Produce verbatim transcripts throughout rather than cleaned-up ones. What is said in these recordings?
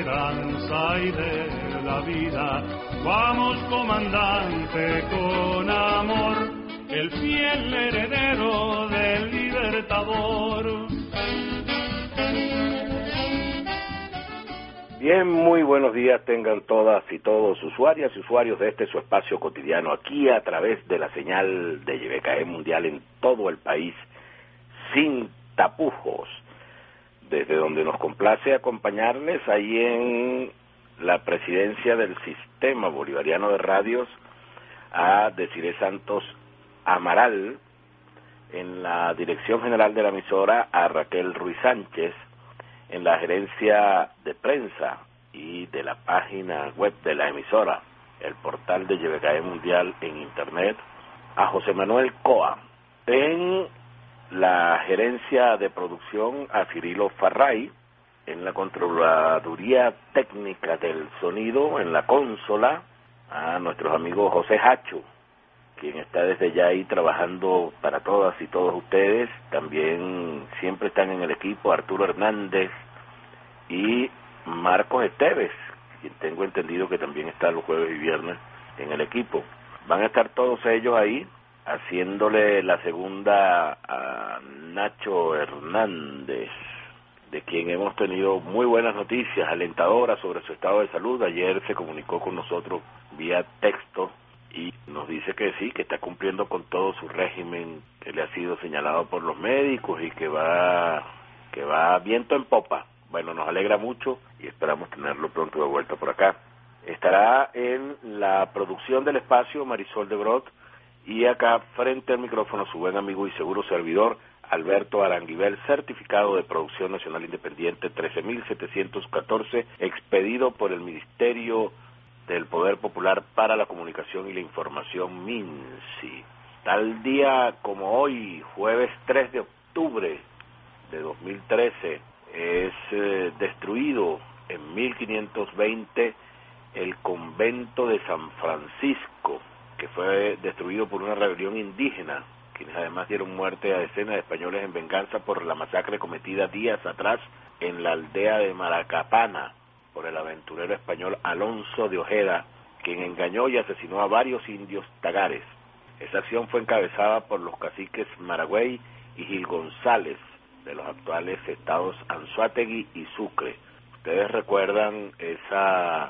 esperanza y de la vida. Vamos, comandante, con amor, el fiel heredero del Libertador. Bien, muy buenos días tengan todas y todos usuarias y usuarios de este su espacio cotidiano, aquí a través de la señal de Y B K E Mundial en todo el país, sin tapujos, desde donde nos complace acompañarles ahí en la presidencia del Sistema Bolivariano de Radios a Desiree Santos Amaral, en la dirección general de la emisora a Raquel Ruiz Sánchez, en la gerencia de prensa y de la página web de la emisora, el portal de Y B K E Mundial en internet, a José Manuel Coa, en la gerencia de producción a Cirilo Farray, en la controladuría técnica del sonido, en la consola, a nuestros amigos José Hacho, quien está desde ya ahí trabajando para todas y todos ustedes. También siempre están en el equipo Arturo Hernández y Marcos Esteves, quien tengo entendido que también está los jueves y viernes en el equipo. Van a estar todos ellos ahí haciéndole la segunda a Nacho Hernández, de quien hemos tenido muy buenas noticias alentadoras sobre su estado de salud. Ayer se comunicó con nosotros vía texto y nos dice que sí, que está cumpliendo con todo su régimen que le ha sido señalado por los médicos y que va que va viento en popa. Bueno, nos alegra mucho y esperamos tenerlo pronto de vuelta por acá. Estará en la producción del espacio Marisol de Brot y acá frente al micrófono su buen amigo y seguro servidor Alberto Aranguibel, certificado de producción nacional independiente trece mil setecientos catorce, expedido por el Ministerio del Poder Popular para la Comunicación y la Información, MINSI. Tal día como hoy, jueves tres de octubre de dos mil trece, es eh, destruido en mil quinientos veinte el convento de San Francisco, que fue destruido por una rebelión indígena, quienes además dieron muerte a decenas de españoles en venganza por la masacre cometida días atrás en la aldea de Maracapana por el aventurero español Alonso de Ojeda, quien engañó y asesinó a varios indios tagares. Esa acción fue encabezada por los caciques Maragüey y Gil González, de los actuales estados Anzoátegui y Sucre. Ustedes recuerdan esa,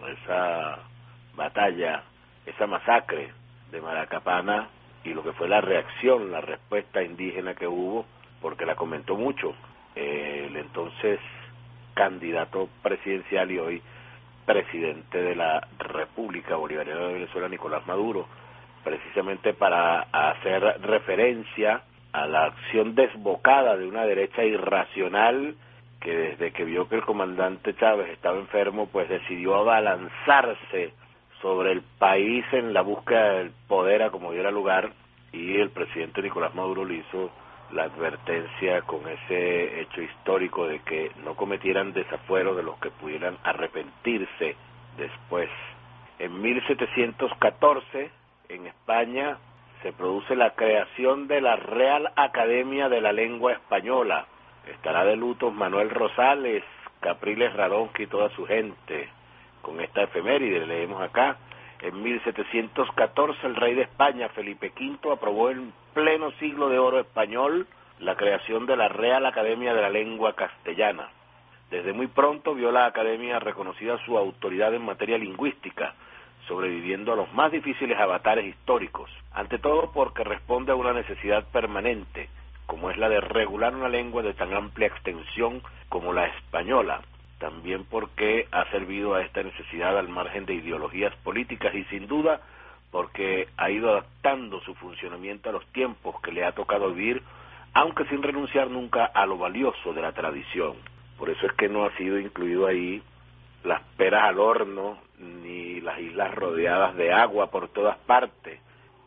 esa batalla, esa masacre de Maracapana y lo que fue la reacción, la respuesta indígena que hubo, porque la comentó mucho eh, el entonces candidato presidencial y hoy presidente de la República Bolivariana de Venezuela, Nicolás Maduro, precisamente para hacer referencia a la acción desbocada de una derecha irracional que desde que vio que el comandante Chávez estaba enfermo, pues decidió abalanzarse sobre el país en la búsqueda del poder a como diera lugar, y el presidente Nicolás Maduro le hizo la advertencia con ese hecho histórico de que no cometieran desafueros de los que pudieran arrepentirse después. En mil setecientos catorce, en España, se produce la creación de la Real Academia de la Lengua Española. Estará de luto Manuel Rosales, Capriles Radonqui y toda su gente. Con esta efeméride leemos acá: en mil setecientos catorce el rey de España, Felipe quinto, aprobó en pleno siglo de oro español la creación de la Real Academia de la Lengua Castellana. Desde muy pronto vio la Academia reconocida su autoridad en materia lingüística, sobreviviendo a los más difíciles avatares históricos, ante todo porque responde a una necesidad permanente, como es la de regular una lengua de tan amplia extensión como la española, también porque ha servido a esta necesidad al margen de ideologías políticas y sin duda porque ha ido adaptando su funcionamiento a los tiempos que le ha tocado vivir, aunque sin renunciar nunca a lo valioso de la tradición. Por eso es que no ha sido incluido ahí las peras al horno, ni las islas rodeadas de agua por todas partes,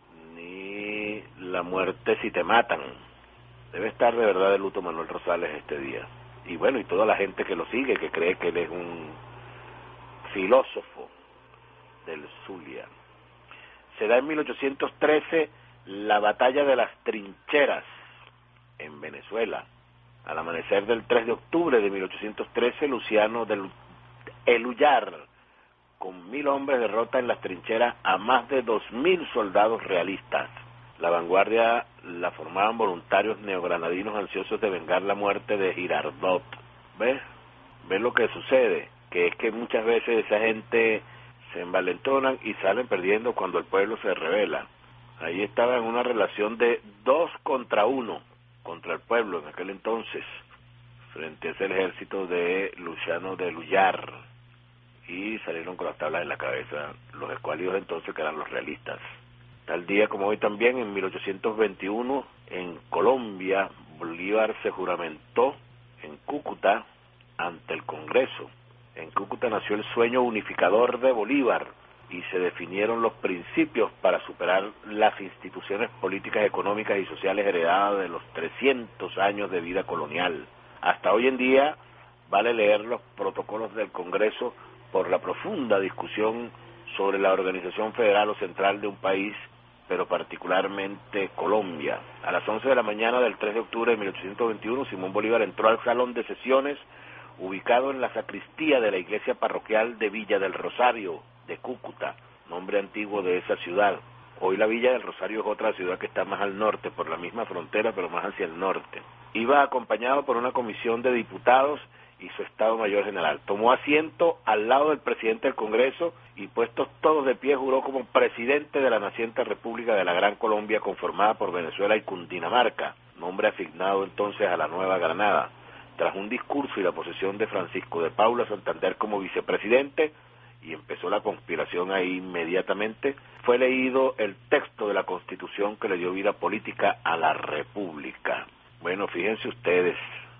ni la muerte si te matan. Debe estar de verdad de luto Manuel Rosales este día. Y bueno, y toda la gente que lo sigue, que cree que él es un filósofo del Zulia. Se da en mil ochocientos trece la batalla de las Trincheras en Venezuela. Al amanecer del tres de octubre de mil ochocientos trece, Luciano del El Ullar, con mil hombres derrota en las trincheras a más de dos mil soldados realistas. La vanguardia la formaban voluntarios neogranadinos ansiosos de vengar la muerte de Girardot. ¿Ves? ¿Ves lo que sucede? Que es que muchas veces esa gente se envalentonan y salen perdiendo cuando el pueblo se rebela. Ahí estaba en una relación de dos contra uno, contra el pueblo en aquel entonces, frente a ese ejército de Luciano del Ullar, y salieron con las tablas en la cabeza los escuálidos entonces, que eran los realistas. Tal día como hoy también, en mil ochocientos veintiuno, en Colombia, Bolívar se juramentó en Cúcuta ante el Congreso. En Cúcuta nació el sueño unificador de Bolívar y se definieron los principios para superar las instituciones políticas, económicas y sociales heredadas de los trescientos años de vida colonial. Hasta hoy en día vale leer los protocolos del Congreso por la profunda discusión sobre la organización federal o central de un país, pero particularmente Colombia. A las once de la mañana del tres de octubre de mil ochocientos veintiuno, Simón Bolívar entró al salón de sesiones ubicado en la sacristía de la iglesia parroquial de Villa del Rosario, de Cúcuta, nombre antiguo de esa ciudad. Hoy la Villa del Rosario es otra ciudad que está más al norte, por la misma frontera, pero más hacia el norte. Iba acompañado por una comisión de diputados y su Estado Mayor General. Tomó asiento al lado del presidente del Congreso y, puestos todos de pie, juró como presidente de la naciente República de la Gran Colombia, conformada por Venezuela y Cundinamarca, nombre asignado entonces a la Nueva Granada. Tras un discurso y la posesión de Francisco de Paula Santander como vicepresidente, y empezó la conspiración ahí inmediatamente, fue leído el texto de la Constitución que le dio vida política a la República. Bueno, fíjense ustedes,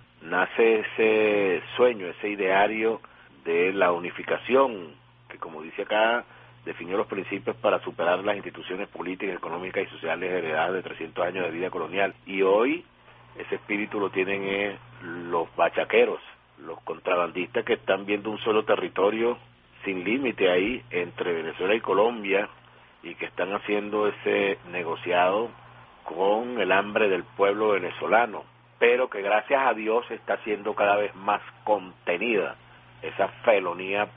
nace ese sueño, ese ideario de la unificación, que como dice acá, definió los principios para superar las instituciones políticas, económicas y sociales heredadas de trescientos años de vida colonial. Y hoy ese espíritu lo tienen eh, los bachaqueros, los contrabandistas que están viendo un solo territorio sin límite ahí entre Venezuela y Colombia, y que están haciendo ese negociado con el hambre del pueblo venezolano, pero que gracias a Dios está siendo cada vez más contenida esa felonía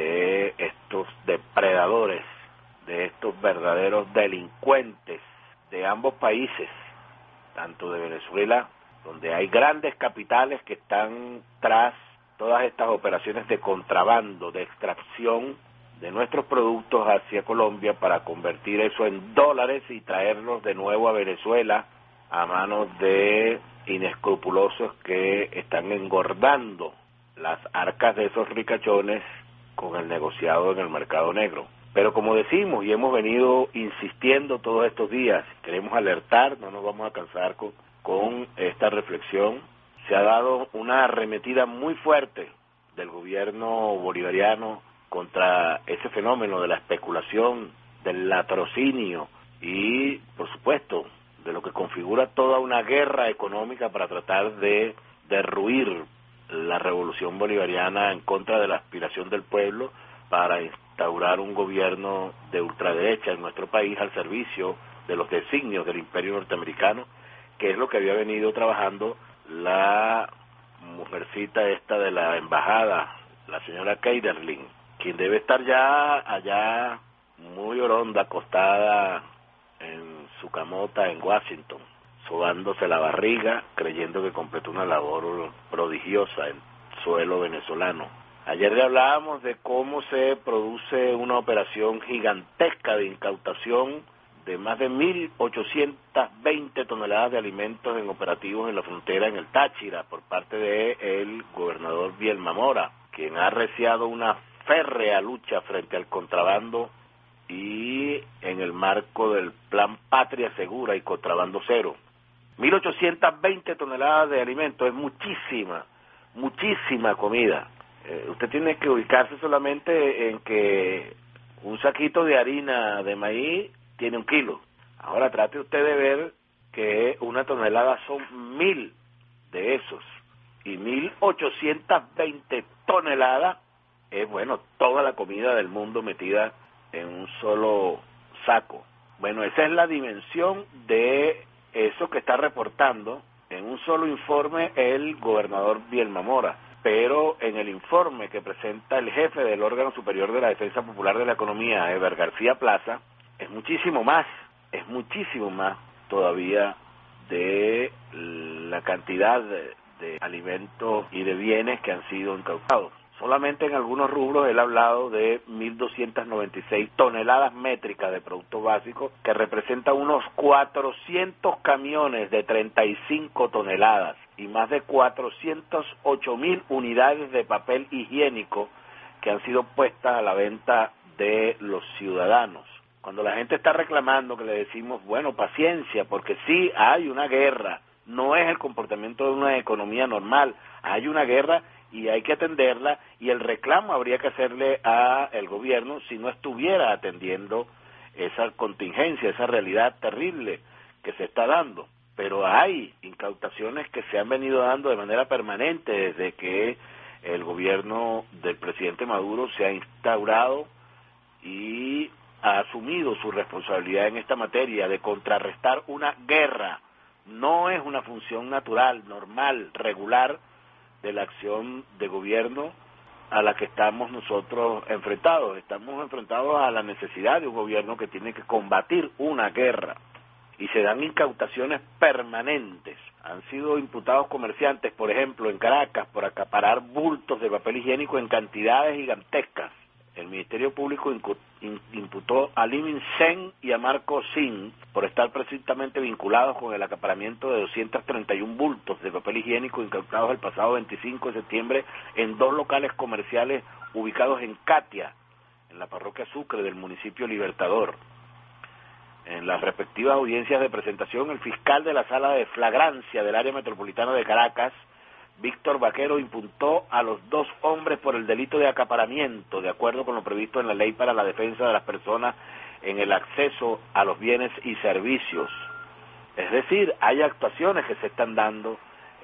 de estos depredadores, de estos verdaderos delincuentes de ambos países, tanto de Venezuela, donde hay grandes capitales que están tras todas estas operaciones de contrabando, de extracción de nuestros productos hacia Colombia para convertir eso en dólares y traerlos de nuevo a Venezuela a manos de inescrupulosos que están engordando las arcas de esos ricachones con el negociado en el mercado negro. Pero como decimos y hemos venido insistiendo todos estos días, queremos alertar, no nos vamos a cansar con, con esta reflexión. Se ha dado una arremetida muy fuerte del gobierno bolivariano contra ese fenómeno de la especulación, del latrocinio y, por supuesto, de lo que configura toda una guerra económica para tratar de derruir la revolución bolivariana en contra de la aspiración del pueblo para instaurar un gobierno de ultraderecha en nuestro país al servicio de los designios del imperio norteamericano, que es lo que había venido trabajando la mujercita esta de la embajada, la señora Keiderling, quien debe estar ya allá muy oronda, acostada en su camota en Washington, sobándose la barriga, creyendo que completó una labor prodigiosa en suelo venezolano. Ayer le hablábamos de cómo se produce una operación gigantesca de incautación de más de mil ochocientas veinte toneladas de alimentos en operativos en la frontera en el Táchira por parte del gobernador Bielma Mora, quien ha arreciado una férrea lucha frente al contrabando y en el marco del Plan Patria Segura y Contrabando Cero. mil ochocientas veinte toneladas de alimentos es muchísima, muchísima comida. Eh, usted tiene que ubicarse solamente en que un saquito de harina de maíz tiene un kilo. Ahora trate usted de ver que una tonelada son mil de esos. Y mil ochocientas veinte toneladas es, bueno, toda la comida del mundo metida en un solo saco. Bueno, esa es la dimensión de eso que está reportando en un solo informe el gobernador Bielma Mora. pero en el informe que presenta el jefe del órgano superior de la Defensa Popular de la Economía, Eber García Plaza, es muchísimo más, es muchísimo más todavía de la cantidad de, de alimentos y de bienes que han sido incautados. Solamente en algunos rubros él ha hablado de mil doscientas noventa y seis toneladas métricas de productos básicos, que representa unos cuatrocientos camiones de treinta y cinco toneladas y más de cuatrocientos ocho mil unidades de papel higiénico que han sido puestas a la venta de los ciudadanos. Cuando la gente está reclamando, que le decimos, bueno, paciencia, porque sí hay una guerra, no es el comportamiento de una economía normal, hay una guerra y hay que atenderla, y el reclamo habría que hacerle a el gobierno si no estuviera atendiendo esa contingencia, esa realidad terrible que se está dando. Pero hay incautaciones que se han venido dando de manera permanente desde que el gobierno del presidente Maduro se ha instaurado y ha asumido su responsabilidad en esta materia de contrarrestar una guerra. No es una función natural, normal, regular de la acción de gobierno a la que estamos nosotros enfrentados. Estamos enfrentados a la necesidad de un gobierno que tiene que combatir una guerra, y se dan incautaciones permanentes. Han sido imputados comerciantes, por ejemplo, en Caracas, por acaparar bultos de papel higiénico en cantidades gigantescas. El Ministerio Público imputó a Limin Sen y a Marco Sin por estar presuntamente vinculados con el acaparamiento de doscientos treinta y un bultos de papel higiénico incautados el pasado veinticinco de septiembre en dos locales comerciales ubicados en Catia, en la parroquia Sucre del municipio Libertador. En las respectivas audiencias de presentación, el fiscal de la Sala de Flagrancia del área metropolitana de Caracas, Víctor Vaquero, imputó a los dos hombres por el delito de acaparamiento, de acuerdo con lo previsto en la Ley para la Defensa de las Personas en el Acceso a los Bienes y Servicios. Es decir, hay actuaciones que se están dando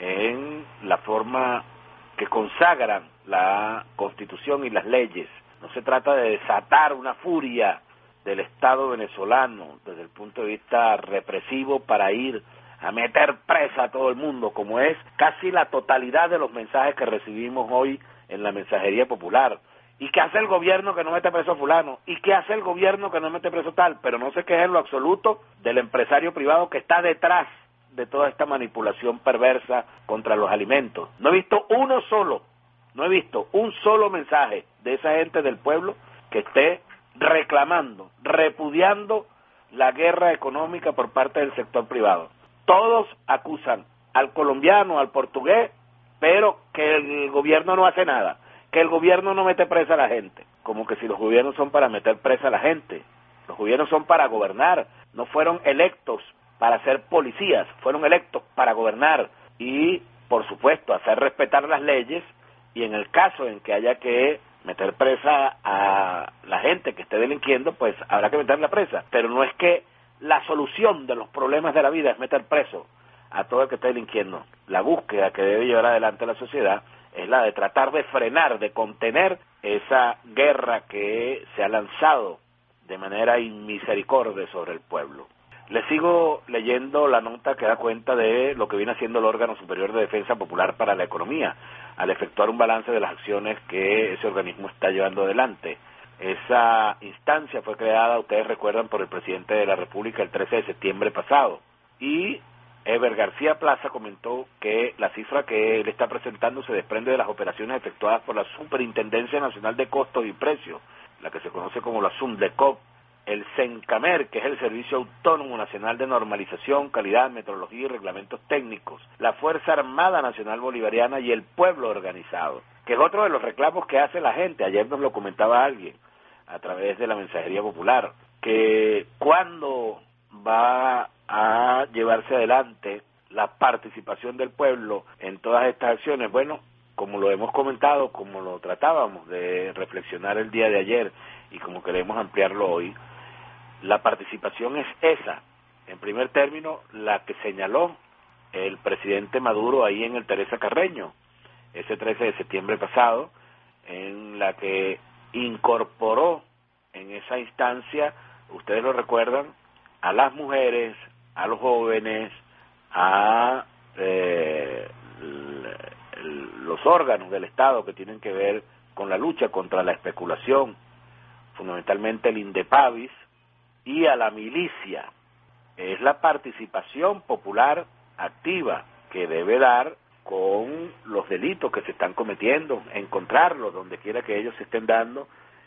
en la forma que consagran la Constitución y las leyes. No se trata de desatar una furia del Estado venezolano desde el punto de vista represivo para ir a meter presa a todo el mundo, como es casi la totalidad de los mensajes que recibimos hoy en la mensajería popular. ¿Y qué hace el gobierno que no mete preso a fulano? ¿Y qué hace el gobierno que no mete preso tal? Pero no se queje en lo absoluto del empresario privado que está detrás de toda esta manipulación perversa contra los alimentos. No he visto uno solo, no he visto un solo mensaje de esa gente del pueblo que esté reclamando, repudiando la guerra económica por parte del sector privado. Todos acusan al colombiano, al portugués, pero que el gobierno no hace nada, que el gobierno no mete presa a la gente, como que si los gobiernos son para meter presa a la gente. Los gobiernos son para gobernar, no fueron electos para ser policías, fueron electos para gobernar y, por supuesto, hacer respetar las leyes, y en el caso en que haya que meter presa a la gente que esté delinquiendo, pues habrá que meterla presa, pero no es que la solución de los problemas de la vida es meter preso a todo el que esté delinquiendo. La búsqueda que debe llevar adelante la sociedad es la de tratar de frenar, de contener esa guerra que se ha lanzado de manera inmisericordia sobre el pueblo. Les sigo leyendo la nota que da cuenta de lo que viene haciendo el órgano superior de defensa popular para la economía, al efectuar un balance de las acciones que ese organismo está llevando adelante. Esa instancia fue creada, ustedes recuerdan, por el presidente de la República el trece de septiembre pasado, y Eber García Plaza comentó que la cifra que él está presentando se desprende de las operaciones efectuadas por la Superintendencia Nacional de Costos y Precios, la que se conoce como la SUNDECOP, el CENCAMER, que es el Servicio Autónomo Nacional de Normalización, Calidad, Metrología y Reglamentos Técnicos, la Fuerza Armada Nacional Bolivariana y el pueblo organizado, que es otro de los reclamos que hace la gente. Ayer nos lo comentaba alguien a través de la mensajería popular, que cuando va a llevarse adelante la participación del pueblo en todas estas acciones. Bueno, como lo hemos comentado, como lo tratábamos de reflexionar el día de ayer y como queremos ampliarlo hoy, la participación es esa, en primer término, la que señaló el presidente Maduro ahí en el Teresa Carreño, ese trece de septiembre pasado, en la que incorporó en esa instancia, ustedes lo recuerdan, a las mujeres, a los jóvenes, a eh, los los órganos del Estado que tienen que ver con la lucha contra la especulación, fundamentalmente el Indepavis, y a la milicia. Es la participación popular activa que debe dar con los delitos que se están cometiendo, encontrarlos donde quiera que ellos se estén dando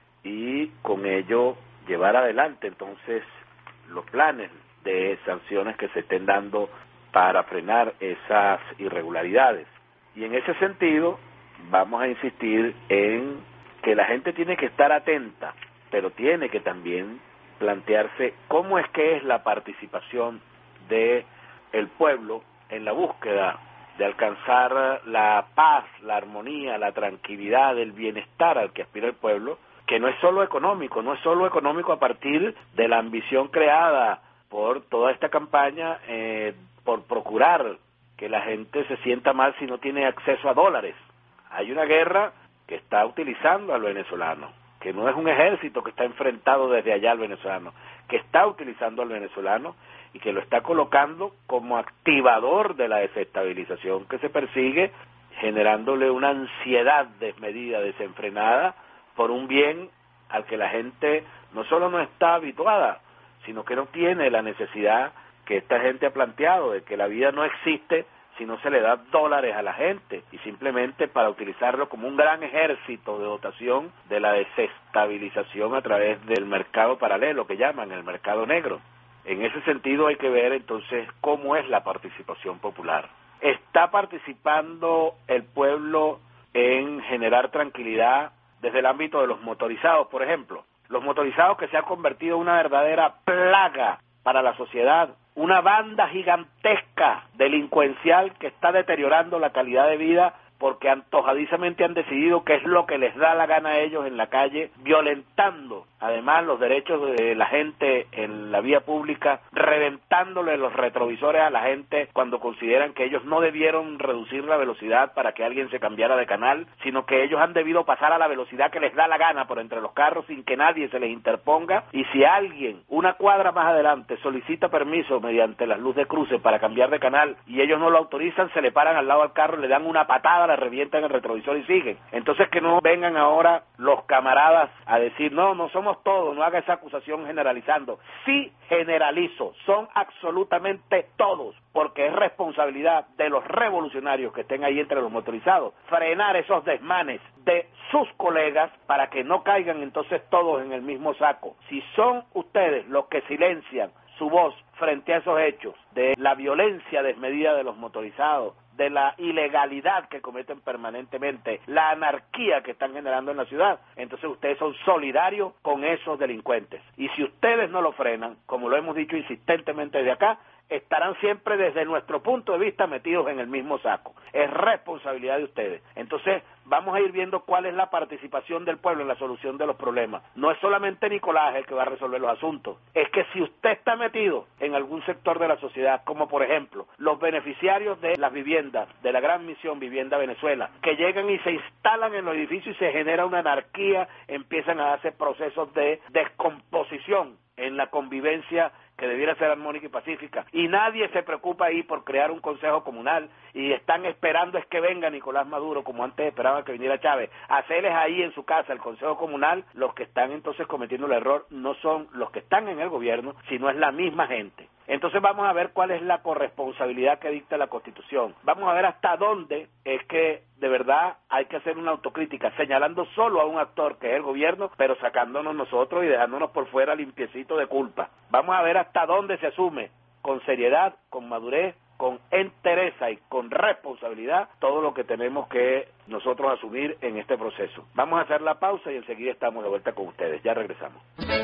y con ello llevar adelante entonces los planes de sanciones que se estén dando para frenar esas irregularidades. Y en ese sentido vamos a insistir en que la gente tiene que estar atenta, pero tiene que también plantearse cómo es que es la participación de el pueblo en la búsqueda de alcanzar la paz, la armonía, la tranquilidad, el bienestar al que aspira el pueblo, que no es solo económico, no es solo económico a partir de la ambición creada por toda esta campaña eh, por procurar que la gente se sienta mal si no tiene acceso a dólares. Hay una guerra que está utilizando al venezolano, que no es un ejército que está enfrentado desde allá al venezolano, que está utilizando al venezolano y que lo está colocando como activador de la desestabilización que se persigue, generándole una ansiedad desmedida, desenfrenada, por un bien al que la gente no solo no está habituada, sino que no tiene la necesidad que esta gente ha planteado, de que la vida no existe si no se le da dólares a la gente, y simplemente para utilizarlo como un gran ejército de dotación de la desestabilización a través del mercado paralelo, que llaman el mercado negro. En ese sentido hay que ver entonces cómo es la participación popular. ¿Está participando el pueblo en generar tranquilidad desde el ámbito de los motorizados, por ejemplo? Los motorizados que se han convertido en una verdadera plaga para la sociedad, una banda gigantesca delincuencial que está deteriorando la calidad de vida porque antojadizamente han decidido qué es lo que les da la gana a ellos en la calle, violentando además los derechos de la gente en la vía pública, reventándole los retrovisores a la gente cuando consideran que ellos no debieron reducir la velocidad para que alguien se cambiara de canal, sino que ellos han debido pasar a la velocidad que les da la gana por entre los carros sin que nadie se les interponga, y si alguien una cuadra más adelante solicita permiso mediante las luces de cruce para cambiar de canal y ellos no lo autorizan, se le paran al lado al carro, le dan una patada, le revientan el retrovisor y siguen. Entonces que no vengan ahora los camaradas a decir, no, no somos todos, no haga esa acusación generalizando. Sí generalizo, son absolutamente todos, porque es responsabilidad de los revolucionarios que estén ahí entre los motorizados, frenar esos desmanes de sus colegas para que no caigan entonces todos en el mismo saco. Si son ustedes los que silencian su voz frente a esos hechos de la violencia desmedida de los motorizados, de la ilegalidad que cometen permanentemente, la anarquía que están generando en la ciudad, entonces ustedes son solidarios con esos delincuentes. Y si ustedes no lo frenan, como lo hemos dicho insistentemente desde acá, estarán siempre desde nuestro punto de vista metidos en el mismo saco. Es responsabilidad de ustedes. Entonces vamos a ir viendo cuál es la participación del pueblo en la solución de los problemas. No es solamente Nicolás el que va a resolver los asuntos, es que si usted está metido en algún sector de la sociedad, como por ejemplo los beneficiarios de las viviendas, de la gran misión Vivienda Venezuela, que llegan y se instalan en los edificios y se genera una anarquía, empiezan a hacer procesos de descomposición en la convivencia que debiera ser armónica y pacífica, y nadie se preocupa ahí por crear un consejo comunal, y están esperando es que venga Nicolás Maduro, como antes esperaban que viniera Chávez, a hacerles ahí en su casa el consejo comunal. Los que están entonces cometiendo el error no son los que están en el gobierno, sino es la misma gente. Entonces vamos a ver cuál es la corresponsabilidad que dicta la Constitución. Vamos a ver hasta dónde es que de verdad hay que hacer una autocrítica, señalando solo a un actor que es el gobierno, pero sacándonos nosotros y dejándonos por fuera limpiecito de culpa. Vamos a ver hasta dónde se asume con seriedad, con madurez, con entereza y con responsabilidad todo lo que tenemos que nosotros asumir en este proceso. Vamos a hacer la pausa y enseguida estamos de vuelta con ustedes. Ya regresamos.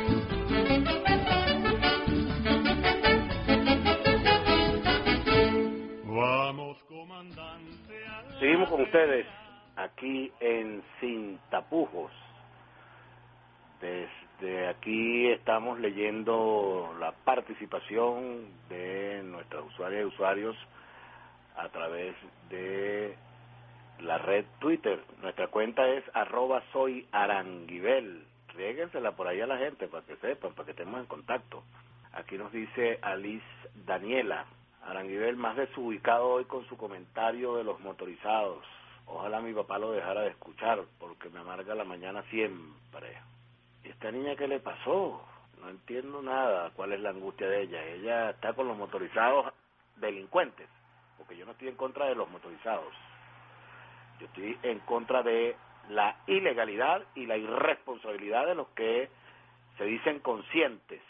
Vamos, comandante. Seguimos con ustedes aquí en Sin Tapujos. Desde aquí estamos leyendo la participación de nuestras usuarias y usuarios a través de la red Twitter. Nuestra cuenta es arroba soy aranguibel. Riéguensela por ahí a la gente para que sepan, para que estemos en contacto. Aquí nos dice Alice Daniela: Aranguibel más desubicado hoy con su comentario de los motorizados. Ojalá mi papá lo dejara de escuchar, porque me amarga la mañana siempre. ¿Y esta niña qué le pasó? No entiendo nada. ¿Cuál es la angustia de ella? Ella está con los motorizados delincuentes, porque yo no estoy en contra de los motorizados. Yo estoy en contra de la ilegalidad y la irresponsabilidad de los que se dicen conscientes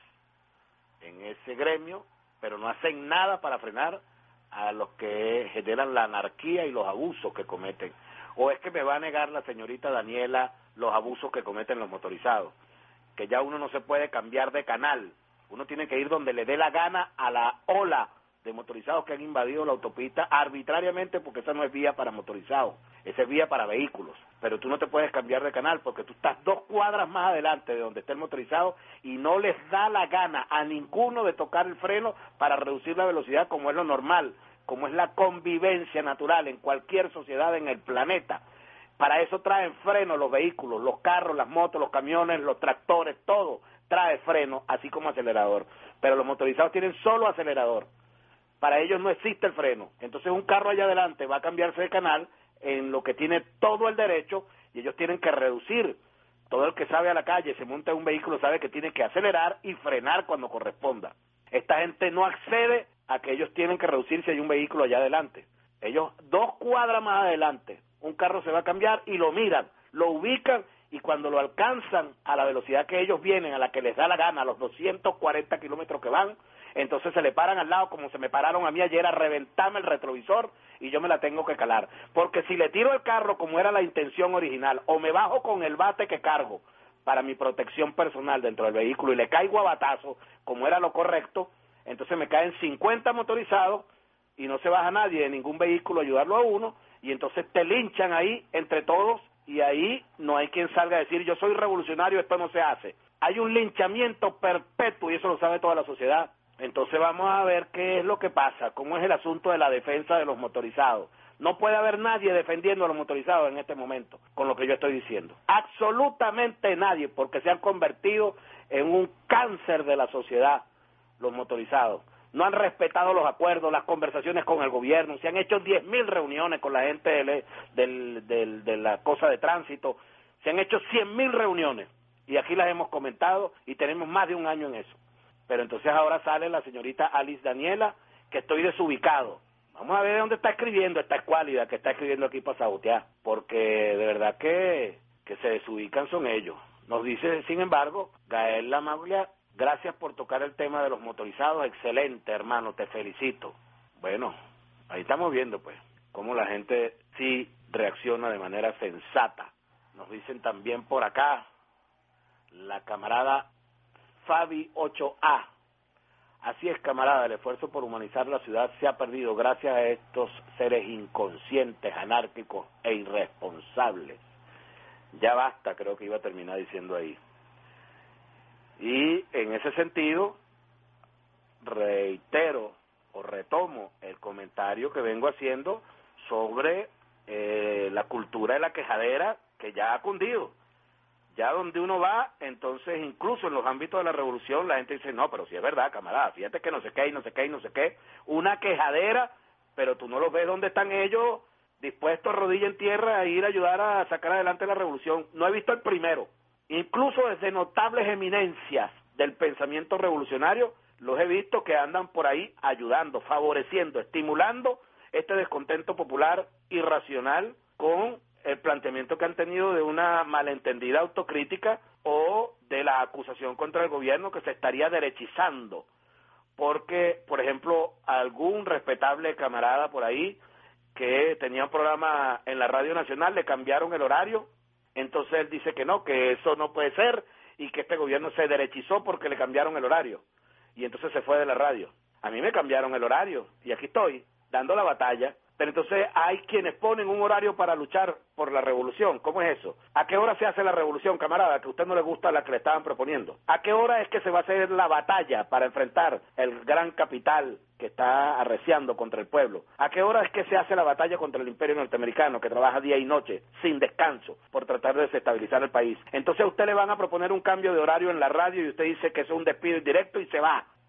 en ese gremio, pero no hacen nada para frenar a los que generan la anarquía y los abusos que cometen. ¿O es que me va a negar la señorita Daniela los abusos que cometen los motorizados? Que ya uno no se puede cambiar de canal, uno tiene que ir donde le dé la gana a la ola de motorizados que han invadido la autopista arbitrariamente, porque esa no es vía para motorizados, esa es vía para vehículos, pero tú no te puedes cambiar de canal porque tú estás dos cuadras más adelante de donde está el motorizado y no les da la gana a ninguno de tocar el freno para reducir la velocidad, como es lo normal, como es la convivencia natural en cualquier sociedad en el planeta. Para eso traen freno los vehículos, los carros, las motos, los camiones, los tractores, todo trae freno, así como acelerador, pero los motorizados tienen solo acelerador. Para ellos no existe el freno. Entonces un carro allá adelante va a cambiarse de canal en lo que tiene todo el derecho y ellos tienen que reducir. Todo el que sabe a la calle, se monta en un vehículo, sabe que tiene que acelerar y frenar cuando corresponda. Esta gente no accede a que ellos tienen que reducir si hay un vehículo allá adelante. Ellos dos cuadras más adelante, un carro se va a cambiar y lo miran, lo ubican y cuando lo alcanzan a la velocidad que ellos vienen, a la que les da la gana, a los doscientos cuarenta kilómetros que van, entonces se le paran al lado como se me pararon a mí ayer a reventarme el retrovisor y yo me la tengo que calar. Porque si le tiro el carro como era la intención original o me bajo con el bate que cargo para mi protección personal dentro del vehículo y le caigo a batazo como era lo correcto, entonces me caen cincuenta motorizados y no se baja nadie de ningún vehículo a ayudarlo a uno y entonces te linchan ahí entre todos y ahí no hay quien salga a decir yo soy revolucionario, esto no se hace. Hay un linchamiento perpetuo y eso lo sabe toda la sociedad. Entonces vamos a ver qué es lo que pasa, cómo es el asunto de la defensa de los motorizados. No puede haber nadie defendiendo a los motorizados en este momento, con lo que yo estoy diciendo. Absolutamente nadie, porque se han convertido en un cáncer de la sociedad, los motorizados. No han respetado los acuerdos, las conversaciones con el gobierno, se han hecho diez mil reuniones con la gente del, del, del, de la cosa de tránsito, se han hecho cien mil reuniones, y aquí las hemos comentado, y tenemos más de un año en eso. Pero entonces ahora sale la señorita Alice Daniela, que estoy desubicado. Vamos a ver de dónde está escribiendo esta escuálida que está escribiendo aquí para sabotear, porque de verdad que, que se desubican son ellos. Nos dice, sin embargo, Gael Lamaglia, gracias por tocar el tema de los motorizados, excelente hermano, te felicito. Bueno, ahí estamos viendo pues, cómo la gente sí reacciona de manera sensata. Nos dicen también por acá, la camarada Fabi ocho A. Así es, camarada, el esfuerzo por humanizar la ciudad se ha perdido gracias a estos seres inconscientes, anárquicos e irresponsables. Ya basta, creo que iba a terminar diciendo ahí. Y en ese sentido, reitero o retomo el comentario que vengo haciendo sobre eh, la cultura de la quejadera que ya ha cundido. Ya donde uno va, entonces incluso en los ámbitos de la revolución la gente dice, no, pero si es verdad, camarada, fíjate que no sé qué y no sé qué y no sé qué, una quejadera, pero tú no los ves dónde están ellos dispuestos rodilla en tierra a ir a ayudar a sacar adelante la revolución. No he visto el primero, incluso desde notables eminencias del pensamiento revolucionario, los he visto que andan por ahí ayudando, favoreciendo, estimulando este descontento popular irracional con el planteamiento que han tenido de una malentendida autocrítica o de la acusación contra el gobierno que se estaría derechizando, porque, por ejemplo, algún respetable camarada por ahí que tenía un programa en la Radio Nacional le cambiaron el horario, entonces él dice que no, que eso no puede ser y que este gobierno se derechizó porque le cambiaron el horario y entonces se fue de la radio. A mí me cambiaron el horario y aquí estoy dando la batalla. Pero entonces hay quienes ponen un horario para luchar por la revolución. ¿Cómo es eso? ¿A qué hora se hace la revolución, camarada? Que a usted no le gusta la que le estaban proponiendo. ¿A qué hora es que se va a hacer la batalla para enfrentar el gran capital que está arreciando contra el pueblo? ¿A qué hora es que se hace la batalla contra el imperio norteamericano que trabaja día y noche sin descanso por tratar de desestabilizar el país? Entonces a usted le van a proponer un cambio de horario en la radio y usted dice que eso es un despido indirecto y se va.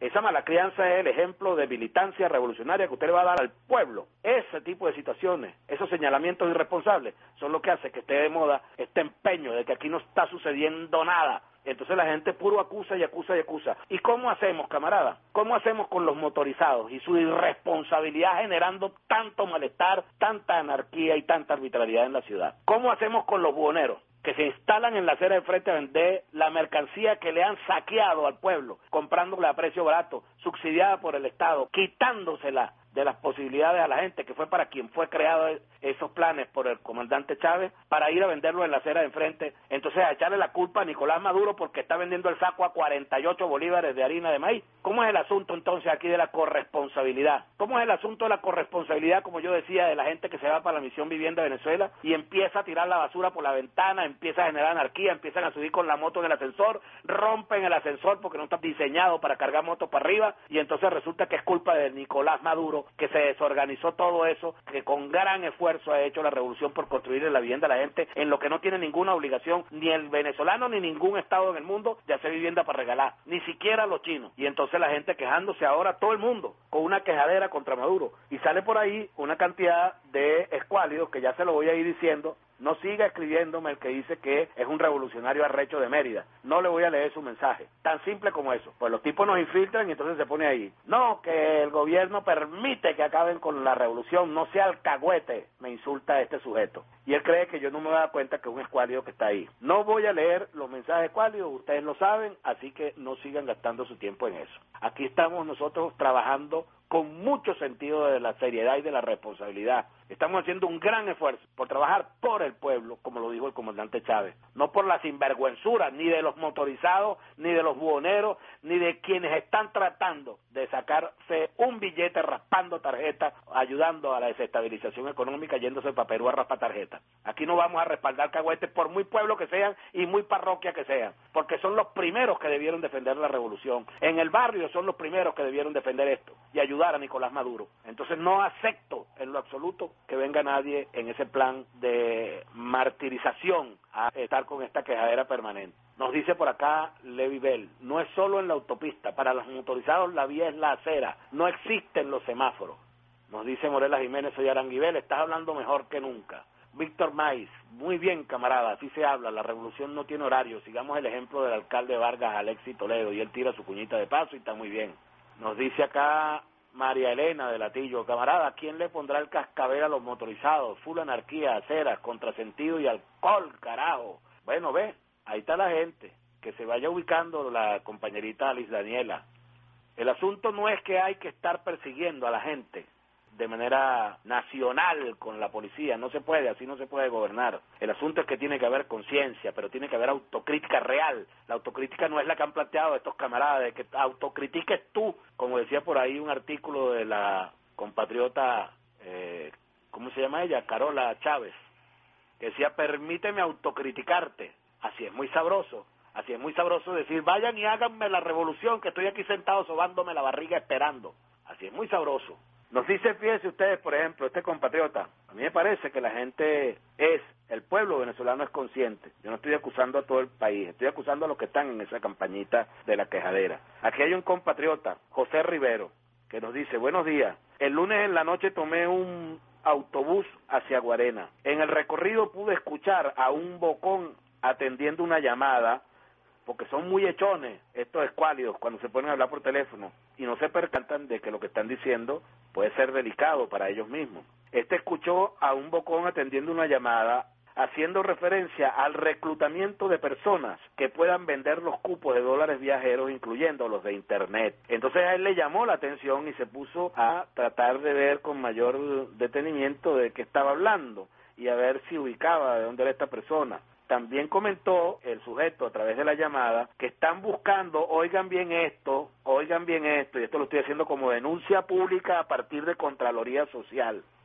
Esa mala crianza es el ejemplo de militancia revolucionaria que usted le va a dar al pueblo. Ese tipo de situaciones, esos señalamientos irresponsables, son lo que hace que esté de moda este empeño de que aquí no está sucediendo nada. Entonces la gente puro acusa y acusa y acusa. ¿Y cómo hacemos, camarada? ¿Cómo hacemos con los motorizados y su irresponsabilidad generando tanto malestar, tanta anarquía y tanta arbitrariedad en la ciudad? ¿Cómo hacemos con los buhoneros que se instalan en la acera de frente a vender la mercancía que le han saqueado al pueblo, comprándola a precio barato, subsidiada por el Estado, quitándosela de las posibilidades a la gente, que fue para quien fue creado esos planes por el comandante Chávez, para ir a venderlo en la acera de enfrente? Entonces a echarle la culpa a Nicolás Maduro porque está vendiendo el saco a cuarenta y ocho bolívares de harina de maíz. ¿Cómo es el asunto entonces aquí de la corresponsabilidad? ¿Cómo es el asunto de la corresponsabilidad, como yo decía, de la gente que se va para la misión vivienda de Venezuela y empieza a tirar la basura por la ventana, empieza a generar anarquía, empiezan a subir con la moto en el ascensor, rompen el ascensor porque no está diseñado para cargar motos para arriba, y entonces resulta que es culpa de Nicolás Maduro, que se desorganizó todo eso, que con gran esfuerzo ha hecho la revolución por construir la vivienda a la gente, en lo que no tiene ninguna obligación ni el venezolano ni ningún estado en el mundo de hacer vivienda para regalar, ni siquiera los chinos. Y entonces la gente quejándose ahora, todo el mundo, con una quejadera contra Maduro. Y sale por ahí una cantidad de escuálidos, que ya se lo voy a ir diciendo. No siga escribiéndome el que dice que es un revolucionario arrecho de Mérida. No le voy a leer su mensaje. Tan simple como eso. Pues los tipos nos infiltran y entonces se pone ahí. No, que el gobierno permite que acaben con la revolución. No sea alcahuete, me insulta este sujeto. Y él cree que yo no me voy a dar cuenta que es un escuálido que está ahí. No voy a leer los mensajes escuálidos, ustedes lo saben, así que no sigan gastando su tiempo en eso. Aquí estamos nosotros trabajando con mucho sentido de la seriedad y de la responsabilidad. Estamos haciendo un gran esfuerzo por trabajar por el pueblo, como lo dijo el comandante Chávez, no por la sinvergüenzura ni de los motorizados, ni de los buhoneros, ni de quienes están tratando de sacarse un billete raspando tarjetas, ayudando a la desestabilización económica, yéndose para Perú a raspar tarjetas. Aquí no vamos a respaldar cagüetes por muy pueblo que sean y muy parroquia que sean, porque son los primeros que debieron defender la revolución. En el barrio son los primeros que debieron defender esto y ayudar a Nicolás Maduro. Entonces no acepto en lo absoluto que venga nadie en ese plan de martirización a estar con esta quejadera permanente. Nos dice por acá Levi Bell, no es solo en la autopista, para los motorizados la vía es la acera, no existen los semáforos. Nos dice Morela Jiménez, soy Aranguibel, estás hablando mejor que nunca. Víctor Maiz, muy bien camarada, así se habla, la revolución no tiene horario, sigamos el ejemplo del alcalde Vargas, Alexis Toledo, y él tira su cuñita de paso y está muy bien. Nos dice acá María Elena de Latillo, camarada, ¿quién le pondrá el cascabel a los motorizados? Full anarquía, aceras, contrasentido y alcohol, carajo. Bueno, ve, ahí está la gente, que se vaya ubicando la compañerita Alice Daniela. El asunto no es que hay que estar persiguiendo a la gente de manera nacional con la policía, no se puede, así no se puede gobernar. El asunto es que tiene que haber conciencia, pero tiene que haber autocrítica real. La autocrítica no es la que han planteado estos camaradas, de que autocritiques tú, como decía por ahí un artículo de la compatriota, eh, ¿cómo se llama ella? Carola Chávez, que decía, permíteme autocriticarte. Así es muy sabroso, así es muy sabroso decir, vayan y háganme la revolución, que estoy aquí sentado sobándome la barriga esperando. Así es muy sabroso. Nos dice, fíjense ustedes, por ejemplo, este compatriota, a mí me parece que la gente es, el pueblo venezolano es consciente. Yo no estoy acusando a todo el país, estoy acusando a los que están en esa campañita de la quejadera. Aquí hay un compatriota, José Rivero, que nos dice, buenos días, el lunes en la noche tomé un autobús hacia Guarena. En el recorrido pude escuchar a un bocón atendiendo una llamada, porque son muy hechones estos escuálidos cuando se ponen a hablar por teléfono y no se percatan de que lo que están diciendo puede ser delicado para ellos mismos. Este escuchó a un bocón atendiendo una llamada haciendo referencia al reclutamiento de personas que puedan vender los cupos de dólares viajeros, incluyendo los de internet. Entonces a él le llamó la atención y se puso a tratar de ver con mayor detenimiento de qué estaba hablando y a ver si ubicaba de dónde era esta persona. También comentó el sujeto a través de la llamada que están buscando, oigan bien esto, oigan bien esto, y esto lo estoy haciendo como denuncia pública a partir de Contraloría Social,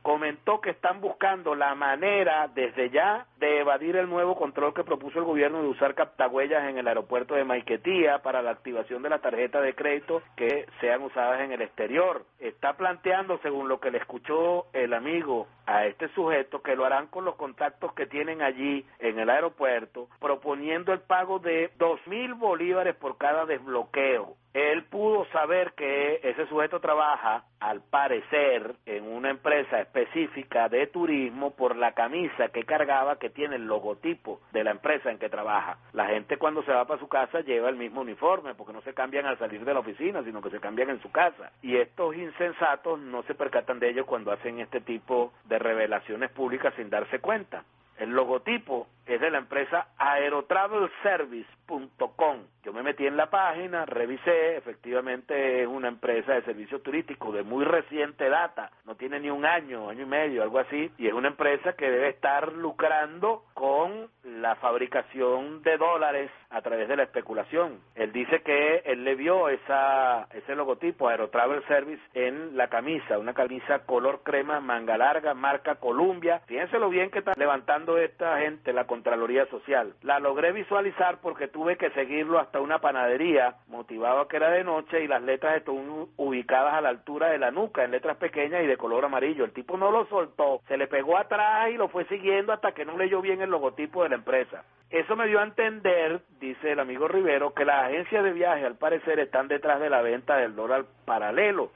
comentó que están buscando la manera desde ya de evadir el nuevo control que propuso el gobierno de usar captahuellas en el aeropuerto de Maiquetía para la activación de la tarjeta de crédito que sean usadas en el exterior. Está planteando, según lo que le escuchó el amigo a este sujeto, que lo harán con los contactos que tienen allí en el aeropuerto, proponiendo el pago de dos mil bolívares por cada desbloqueo. Él pudo saber que ese sujeto trabaja, al parecer, en una empresa específica de turismo por la camisa que cargaba, que tiene el logotipo de la empresa en que trabaja. La gente cuando se va para su casa lleva el mismo uniforme, porque no se cambian al salir de la oficina, sino que se cambian en su casa. Y estos insensatos no se percatan de ello cuando hacen este tipo de revelaciones públicas sin darse cuenta. El logotipo es de la empresa aerotravel service punto com. Yo me metí en la página, revisé, efectivamente es una empresa de servicios turísticos de muy reciente data, no tiene ni un año, año y medio, algo así, y es una empresa que debe estar lucrando con la fabricación de dólares a través de la especulación. Él dice que él le vio esa ese logotipo, Aerotravel Service, en la camisa, una camisa color crema, manga larga, marca Columbia. Fíjense lo bien que está levantando esta gente la Contraloría Social. La logré visualizar porque tuve que seguirlo hasta una panadería, motivado a que era de noche, y las letras están ubicadas a la altura de la nuca, en letras pequeñas y de color amarillo. El tipo no lo soltó, se le pegó atrás y lo fue siguiendo hasta que no leyó bien el logotipo de la empresa. Eso me dio a entender, dice el amigo Rivero, que las agencias de viaje al parecer están detrás de la venta del dólar paralelo.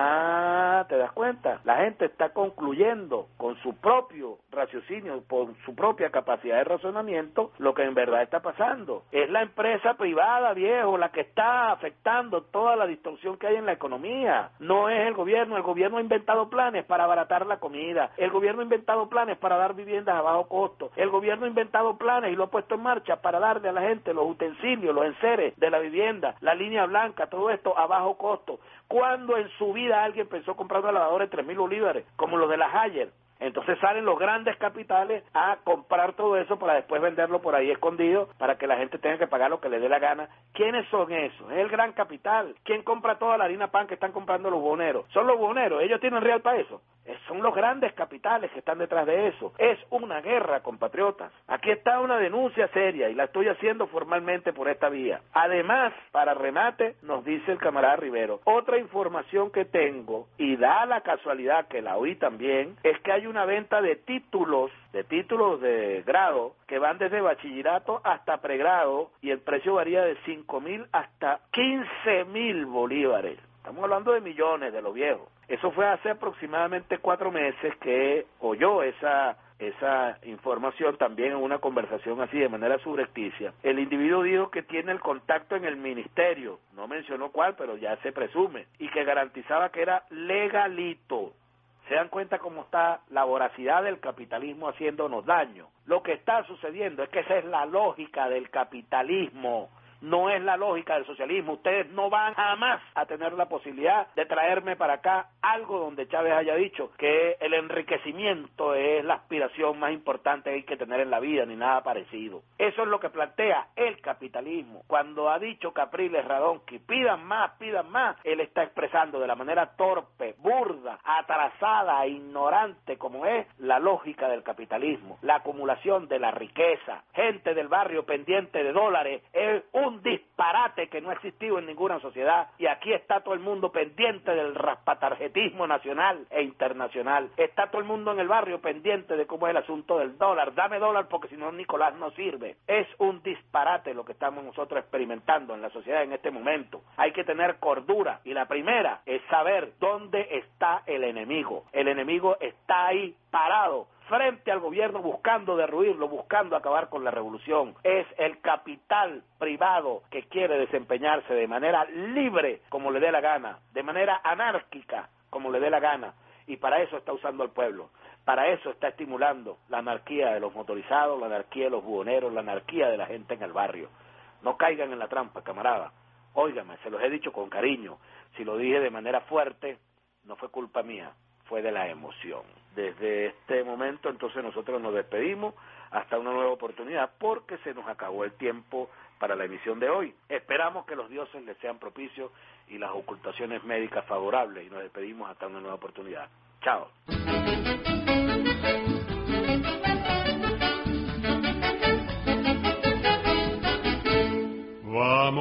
Ah, ¿te das cuenta? La gente está concluyendo con su propio raciocinio, por su propia capacidad de razonamiento, lo que en verdad está pasando. Es la empresa privada, viejo, la que está afectando toda la distorsión que hay en la economía. No es el gobierno. El gobierno ha inventado planes para abaratar la comida. El gobierno ha inventado planes para dar viviendas a bajo costo. El gobierno ha inventado planes y lo ha puesto en marcha para darle a la gente los utensilios, los enseres de la vivienda, la línea blanca, todo esto a bajo costo. ¿Cuándo en su vida alguien pensó comprar una lavadora de tres mil bolívares, como los de la Haier? Entonces salen los grandes capitales a comprar todo eso para después venderlo por ahí escondido para que la gente tenga que pagar lo que le dé la gana. ¿Quiénes son esos? Es el gran capital. ¿Quién compra toda la harina pan que están comprando los buhoneros? Son los buhoneros. Ellos tienen real para eso. Son los grandes capitales que están detrás de eso. Es una guerra, compatriotas. Aquí está una denuncia seria y la estoy haciendo formalmente por esta vía. Además, para remate, nos dice el camarada Rivero, otra información que tengo, y da la casualidad que la oí también, es que hay una venta de títulos, de títulos de grado, que van desde bachillerato hasta pregrado, y el precio varía de cinco mil hasta quince mil bolívares. Estamos hablando de millones de lo viejo. Eso fue hace aproximadamente cuatro meses que oyó esa esa información también en una conversación así de manera subrepticia. El individuo dijo que tiene el contacto en el ministerio, no mencionó cuál, pero ya se presume, y que garantizaba que era legalito. ¿Se dan cuenta cómo está la voracidad del capitalismo haciéndonos daño? Lo que está sucediendo es que esa es la lógica del capitalismo. No es la lógica del socialismo. Ustedes no van jamás a tener la posibilidad de traerme para acá algo donde Chávez haya dicho que el enriquecimiento es la aspiración más importante que hay que tener en la vida, ni nada parecido. Eso es lo que plantea el capitalismo. Cuando ha dicho Capriles Radonqui, pidan más, pidan más, él está expresando de la manera torpe, burda, atrasada, ignorante como es la lógica del capitalismo. La acumulación de la riqueza, gente del barrio pendiente de dólares, es un un disparate que no ha existido en ninguna sociedad, y aquí está todo el mundo pendiente del raspatarjetismo nacional e internacional. Está todo el mundo en el barrio pendiente de cómo es el asunto del dólar. Dame dólar porque si no Nicolás no sirve. Es un disparate lo que estamos nosotros experimentando en la sociedad en este momento. Hay que tener cordura, y la primera es saber dónde está el enemigo. El enemigo está ahí parado frente al gobierno, buscando derruirlo, buscando acabar con la revolución. Es el capital privado que quiere desempeñarse de manera libre, como le dé la gana, de manera anárquica, como le dé la gana, y para eso está usando al pueblo. Para eso está estimulando la anarquía de los motorizados, la anarquía de los buhoneros, la anarquía de la gente en el barrio. No caigan en la trampa, camarada. Óigame, se los he dicho con cariño. Si lo dije de manera fuerte, no fue culpa mía, fue de la emoción. Desde este momento, entonces, nosotros nos despedimos hasta una nueva oportunidad, porque se nos acabó el tiempo para la emisión de hoy. Esperamos que los dioses les sean propicios y las ocultaciones médicas favorables, y nos despedimos hasta una nueva oportunidad. Chao.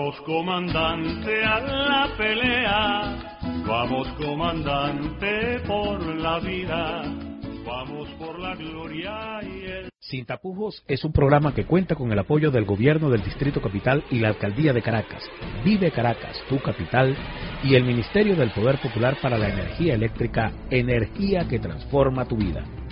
Vamos, comandante, a la pelea. Vamos, comandante, por la vida. Vamos por la gloria y el... Sin Tapujos es un programa que cuenta con el apoyo del Gobierno del Distrito Capital y la Alcaldía de Caracas, Vive Caracas, tu capital, y el Ministerio del Poder Popular para la Energía Eléctrica, energía que transforma tu vida.